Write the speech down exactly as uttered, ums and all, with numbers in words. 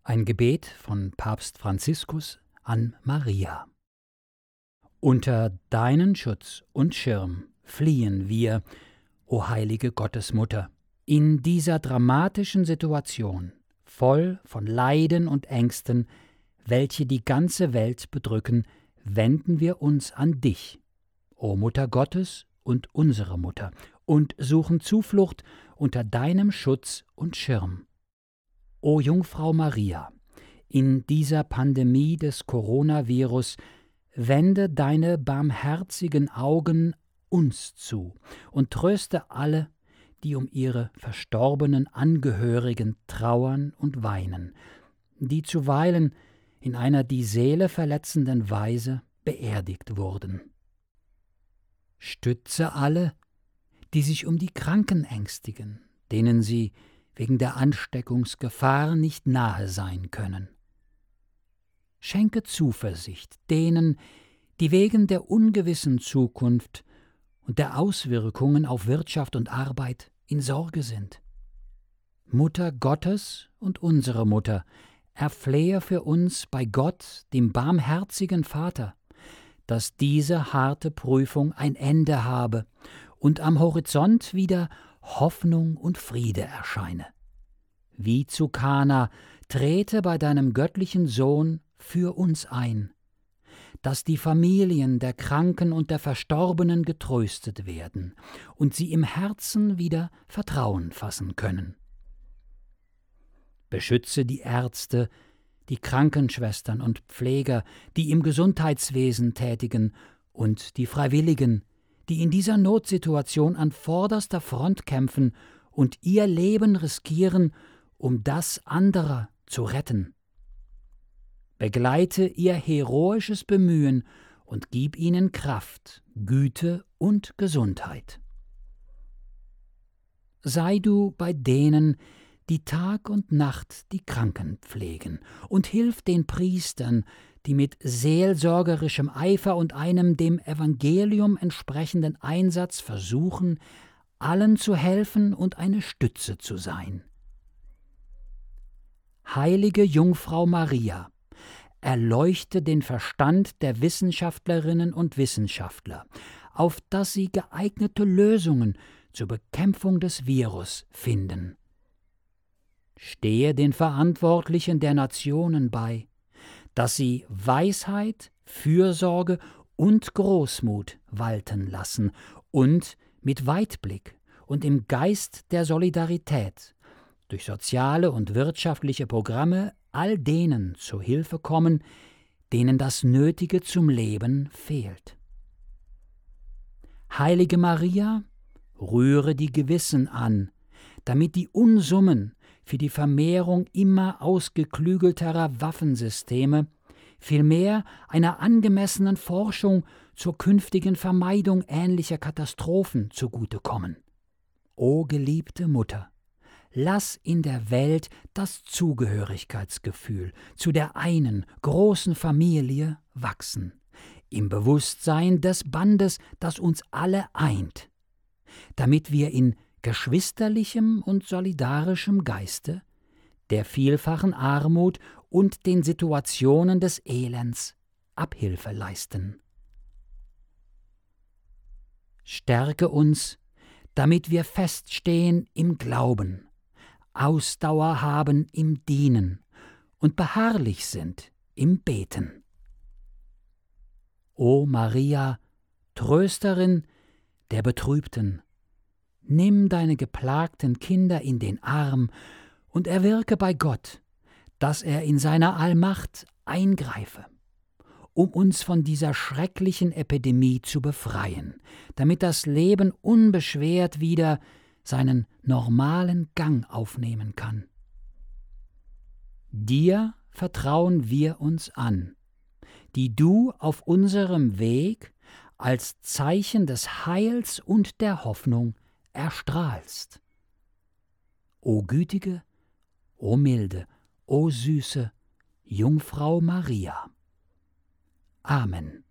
Ein Gebet von Papst Franziskus an Maria. Unter deinen Schutz und Schirm fliehen wir, o heilige Gottesmutter. In dieser dramatischen Situation, voll von Leiden und Ängsten, welche die ganze Welt bedrücken, wenden wir uns an dich, o Mutter Gottes und unsere Mutter, und suchen Zuflucht unter deinem Schutz und Schirm. O Jungfrau Maria, in dieser Pandemie des Coronavirus wende deine barmherzigen Augen uns zu und tröste alle, die um ihre verstorbenen Angehörigen trauern und weinen, die zuweilen in einer die Seele verletzenden Weise beerdigt wurden. Stütze alle, die sich um die Kranken ängstigen, denen sie wegen der Ansteckungsgefahr nicht nahe sein können. Schenke Zuversicht denen, die wegen der ungewissen Zukunft und der Auswirkungen auf Wirtschaft und Arbeit in Sorge sind. Mutter Gottes und unsere Mutter, erflehe für uns bei Gott, dem barmherzigen Vater, dass diese harte Prüfung ein Ende habe und am Horizont wieder Hoffnung und Friede erscheine. Wie zu Kana, trete bei deinem göttlichen Sohn für uns ein, dass die Familien der Kranken und der Verstorbenen getröstet werden und sie im Herzen wieder Vertrauen fassen können. Beschütze die Ärzte, die Krankenschwestern und Pfleger, die im Gesundheitswesen tätigen, und die Freiwilligen, die in dieser Notsituation an vorderster Front kämpfen und ihr Leben riskieren, um das anderer zu retten. Begleite ihr heroisches Bemühen und gib ihnen Kraft, Güte und Gesundheit. Sei du bei denen, die Tag und Nacht die Kranken pflegen, und hilf den Priestern, die mit seelsorgerischem Eifer und einem dem Evangelium entsprechenden Einsatz versuchen, allen zu helfen und eine Stütze zu sein. Heilige Jungfrau Maria, erleuchte den Verstand der Wissenschaftlerinnen und Wissenschaftler, auf dass sie geeignete Lösungen zur Bekämpfung des Virus finden. Stehe den Verantwortlichen der Nationen bei, dass sie Weisheit, Fürsorge und Großmut walten lassen und mit Weitblick und im Geist der Solidarität durch soziale und wirtschaftliche Programme all denen zu Hilfe kommen, denen das Nötige zum Leben fehlt. Heilige Maria, rühre die Gewissen an, damit die Unsummen für die Vermehrung immer ausgeklügelterer Waffensysteme vielmehr einer angemessenen Forschung zur künftigen Vermeidung ähnlicher Katastrophen zugutekommen. O geliebte Mutter, lass in der Welt das Zugehörigkeitsgefühl zu der einen großen Familie wachsen, im Bewusstsein des Bandes, das uns alle eint, damit wir in geschwisterlichem und solidarischem Geiste der vielfachen Armut und den Situationen des Elends Abhilfe leisten. Stärke uns, damit wir feststehen im Glauben, Ausdauer haben im Dienen und beharrlich sind im Beten. O Maria, Trösterin der Betrübten, nimm deine geplagten Kinder in den Arm und erwirke bei Gott, dass er in seiner Allmacht eingreife, um uns von dieser schrecklichen Epidemie zu befreien, damit das Leben unbeschwert wieder seinen normalen Gang aufnehmen kann. Dir vertrauen wir uns an, die du auf unserem Weg als Zeichen des Heils und der Hoffnung erstrahlst. O gütige, o milde, o süße Jungfrau Maria. Amen.